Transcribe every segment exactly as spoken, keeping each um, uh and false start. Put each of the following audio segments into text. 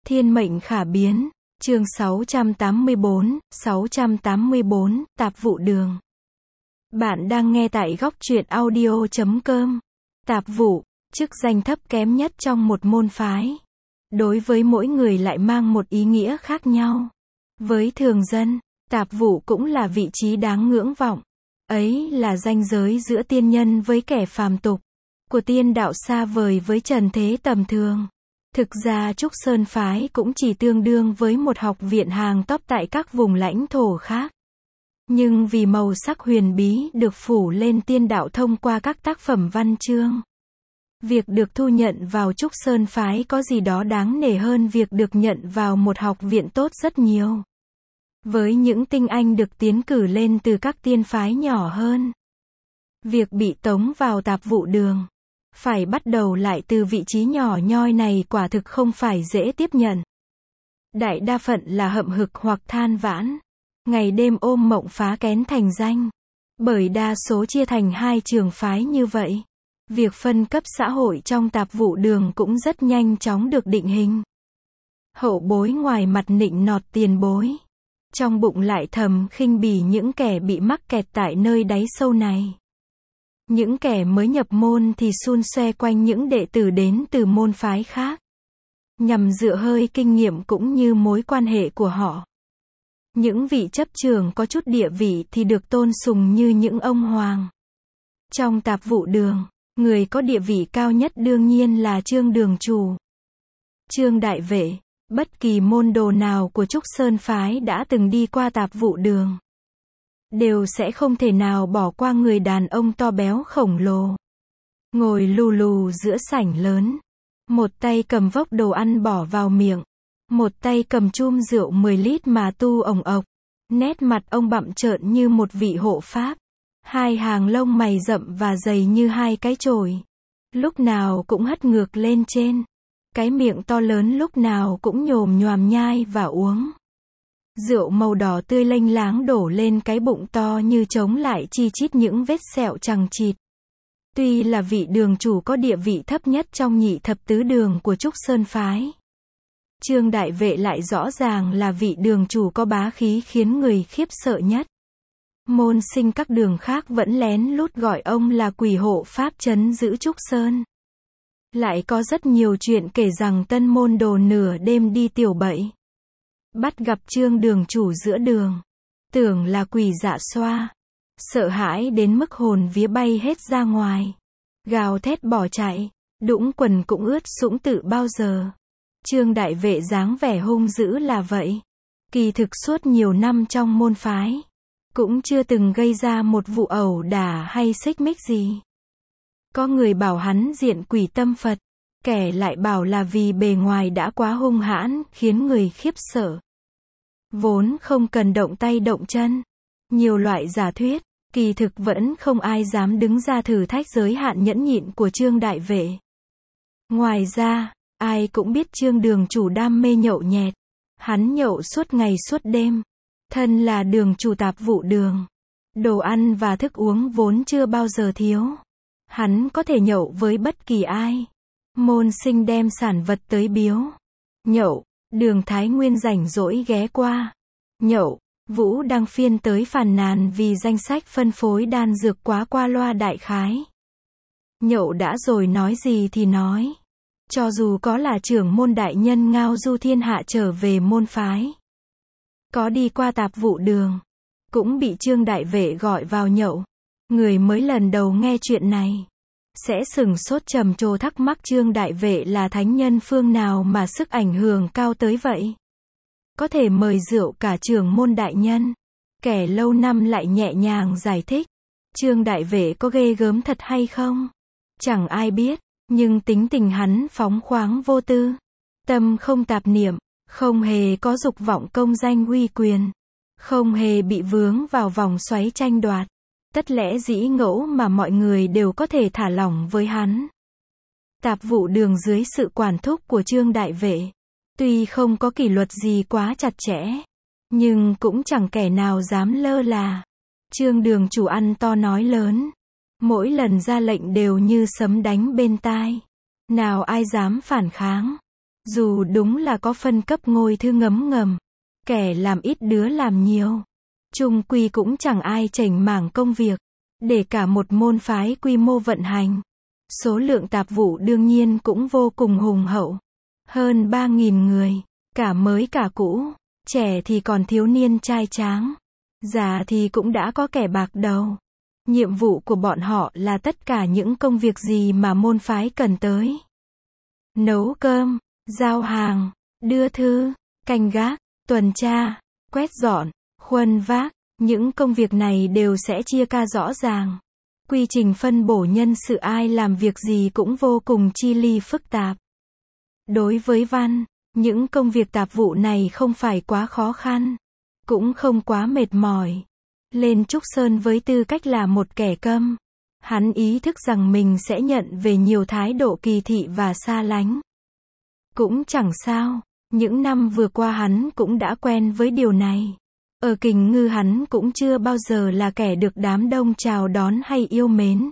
Thiên mệnh khả biến, chương sáu trăm tám mươi bốn, sáu trăm tám mươi bốn, Tạp vụ đường. Bạn đang nghe tại góc truyện audio chấm com. Tạp vụ, chức danh thấp kém nhất trong một môn phái. Đối với mỗi người lại mang một ý nghĩa khác nhau. Với thường dân, tạp vụ cũng là vị trí đáng ngưỡng vọng. Ấy là ranh giới giữa tiên nhân với kẻ phàm tục, của tiên đạo xa vời với trần thế tầm thường. Thực ra Trúc Sơn Phái cũng chỉ tương đương với một học viện hàng top tại các vùng lãnh thổ khác. Nhưng vì màu sắc huyền bí được phủ lên tiên đạo thông qua các tác phẩm văn chương, việc được thu nhận vào Trúc Sơn Phái có gì đó đáng nể hơn việc được nhận vào một học viện tốt rất nhiều. Với những tinh anh được tiến cử lên từ các tiên phái nhỏ hơn, việc bị tống vào tạp vụ đường, phải bắt đầu lại từ vị trí nhỏ nhoi này quả thực không phải dễ tiếp nhận. Đại đa phận là hậm hực hoặc than vãn, ngày đêm ôm mộng phá kén thành danh. Bởi đa số chia thành hai trường phái như vậy, việc phân cấp xã hội trong tạp vụ đường cũng rất nhanh chóng được định hình. Hậu bối ngoài mặt nịnh nọt tiền bối, trong bụng lại thầm khinh bỉ những kẻ bị mắc kẹt tại nơi đáy sâu này. Những kẻ mới nhập môn thì xun xoe quanh những đệ tử đến từ môn phái khác, nhằm dựa hơi kinh nghiệm cũng như mối quan hệ của họ. Những vị chấp trưởng có chút địa vị thì được tôn sùng như những ông hoàng. Trong tạp vụ đường, người có địa vị cao nhất đương nhiên là Trương đường chủ, Trương đại vệ. Bất kỳ môn đồ nào của Trúc Sơn Phái đã từng đi qua tạp vụ đường, đều sẽ không thể nào bỏ qua người đàn ông to béo khổng lồ, ngồi lù lù giữa sảnh lớn, một tay cầm vốc đồ ăn bỏ vào miệng, một tay cầm chum rượu mười lít mà tu ồng ộc. Nét mặt ông bặm trợn như một vị hộ pháp, hai hàng lông mày rậm và dày như hai cái chổi, lúc nào cũng hất ngược lên trên. Cái miệng to lớn lúc nào cũng nhồm nhoàm nhai và uống. Rượu màu đỏ tươi lênh láng đổ lên cái bụng to như chống lại chi chít những vết sẹo chằng chịt. Tuy là vị đường chủ có địa vị thấp nhất trong nhị thập tứ đường của Trúc Sơn Phái, Trương đại vệ lại rõ ràng là vị đường chủ có bá khí khiến người khiếp sợ nhất. Môn sinh các đường khác vẫn lén lút gọi ông là quỷ hộ pháp trấn giữ Trúc Sơn. Lại có rất nhiều chuyện kể rằng tân môn đồ nửa đêm đi tiểu bẫy, bắt gặp Trương đường chủ giữa đường, tưởng là quỷ dạ xoa, sợ hãi đến mức hồn vía bay hết ra ngoài, gào thét bỏ chạy, đũng quần cũng ướt sũng tự bao giờ. Trương đại vệ dáng vẻ hung dữ là vậy, kỳ thực suốt nhiều năm trong môn phái, cũng chưa từng gây ra một vụ ẩu đả hay xích mích gì. Có người bảo hắn diện quỷ tâm Phật, kẻ lại bảo là vì bề ngoài đã quá hung hãn, khiến người khiếp sợ. Vốn không cần động tay động chân, nhiều loại giả thuyết, kỳ thực vẫn không ai dám đứng ra thử thách giới hạn nhẫn nhịn của Trương đại vệ. Ngoài ra, ai cũng biết Trương đường chủ đam mê nhậu nhẹt, hắn nhậu suốt ngày suốt đêm. Thân là đường chủ tạp vụ đường, đồ ăn và thức uống vốn chưa bao giờ thiếu. Hắn có thể nhậu với bất kỳ ai. Môn sinh đem sản vật tới biếu, nhậu. Đường Thái Nguyên rảnh rỗi ghé qua, nhậu. Vũ Đăng Phiên tới phàn nàn vì danh sách phân phối đan dược quá qua loa đại khái. Nhậu đã rồi nói gì thì nói. Cho dù có là trưởng môn đại nhân ngao du thiên hạ trở về môn phái, có đi qua tạp vụ đường, cũng bị Trương đại vệ gọi vào nhậu. Người mới lần đầu nghe chuyện này sẽ sửng sốt trầm trồ thắc mắc Trương đại vệ là thánh nhân phương nào mà sức ảnh hưởng cao tới vậy. Có thể mời rượu cả trưởng môn đại nhân. Kẻ lâu năm lại nhẹ nhàng giải thích. Trương đại vệ có ghê gớm thật hay không? Chẳng ai biết, nhưng tính tình hắn phóng khoáng vô tư, tâm không tạp niệm, không hề có dục vọng công danh uy quyền, không hề bị vướng vào vòng xoáy tranh đoạt. Tất lẽ dĩ ngẫu mà mọi người đều có thể thả lỏng với hắn. Tạp vụ đường dưới sự quản thúc của Trương đại vệ, tuy không có kỷ luật gì quá chặt chẽ, nhưng cũng chẳng kẻ nào dám lơ là. Trương đường chủ ăn to nói lớn, mỗi lần ra lệnh đều như sấm đánh bên tai, nào ai dám phản kháng. Dù đúng là có phân cấp ngôi thư ngấm ngầm, kẻ làm ít đứa làm nhiều, chung quy cũng chẳng ai chảnh mảng công việc, để cả một môn phái quy mô vận hành. Số lượng tạp vụ đương nhiên cũng vô cùng hùng hậu. Hơn ba nghìn người, cả mới cả cũ, trẻ thì còn thiếu niên trai tráng, già thì cũng đã có kẻ bạc đầu. Nhiệm vụ của bọn họ là tất cả những công việc gì mà môn phái cần tới. Nấu cơm, giao hàng, đưa thư, canh gác, tuần tra, quét dọn, khuân vác, những công việc này đều sẽ chia ca rõ ràng. Quy trình phân bổ nhân sự ai làm việc gì cũng vô cùng chi li phức tạp. Đối với Văn, những công việc tạp vụ này không phải quá khó khăn, cũng không quá mệt mỏi. Lên Trúc Sơn với tư cách là một kẻ câm, hắn ý thức rằng mình sẽ nhận về nhiều thái độ kỳ thị và xa lánh. Cũng chẳng sao, những năm vừa qua hắn cũng đã quen với điều này. Ở Kình Ngư hắn cũng chưa bao giờ là kẻ được đám đông chào đón hay yêu mến.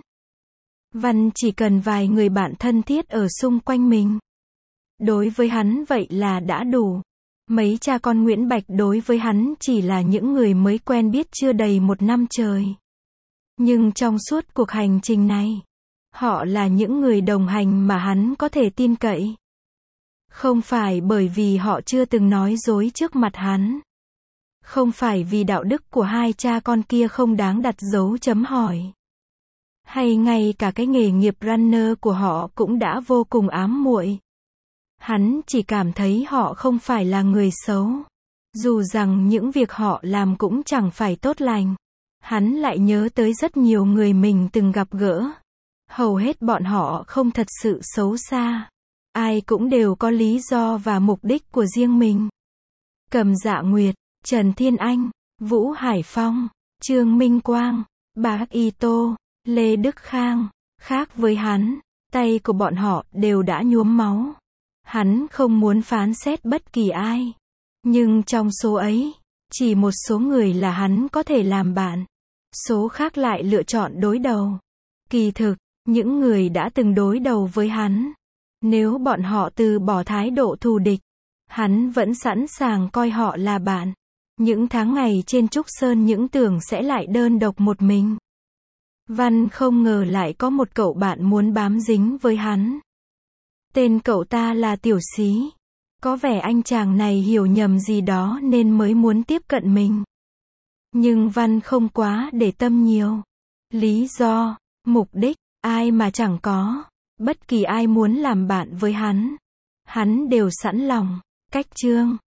Văn chỉ cần vài người bạn thân thiết ở xung quanh mình. Đối với hắn vậy là đã đủ. Mấy cha con Nguyễn Bạch đối với hắn chỉ là những người mới quen biết chưa đầy một năm trời. Nhưng trong suốt cuộc hành trình này, họ là những người đồng hành mà hắn có thể tin cậy. Không phải bởi vì họ chưa từng nói dối trước mặt hắn. Không phải vì đạo đức của hai cha con kia không đáng đặt dấu chấm hỏi. Hay ngay cả cái nghề nghiệp runner của họ cũng đã vô cùng ám muội. Hắn chỉ cảm thấy họ không phải là người xấu. Dù rằng những việc họ làm cũng chẳng phải tốt lành. Hắn lại nhớ tới rất nhiều người mình từng gặp gỡ. Hầu hết bọn họ không thật sự xấu xa. Ai cũng đều có lý do và mục đích của riêng mình. Cầm Dạ Nguyệt, Trần Thiên Anh, Vũ Hải Phong, Trương Minh Quang, Bác Y Tô, Lê Đức Khang. Khác với hắn, tay của bọn họ đều đã nhuốm máu. Hắn không muốn phán xét bất kỳ ai. Nhưng trong số ấy, chỉ một số người là hắn có thể làm bạn. Số khác lại lựa chọn đối đầu. Kỳ thực, những người đã từng đối đầu với hắn, nếu bọn họ từ bỏ thái độ thù địch, hắn vẫn sẵn sàng coi họ là bạn. Những tháng ngày trên Trúc Sơn những tưởng sẽ lại đơn độc một mình. Văn không ngờ lại có một cậu bạn muốn bám dính với hắn. Tên cậu ta là Tiểu Xí. Có vẻ anh chàng này hiểu nhầm gì đó nên mới muốn tiếp cận mình. Nhưng Văn không quá để tâm nhiều. Lý do, mục đích, ai mà chẳng có. Bất kỳ ai muốn làm bạn với hắn, hắn đều sẵn lòng. Cách chương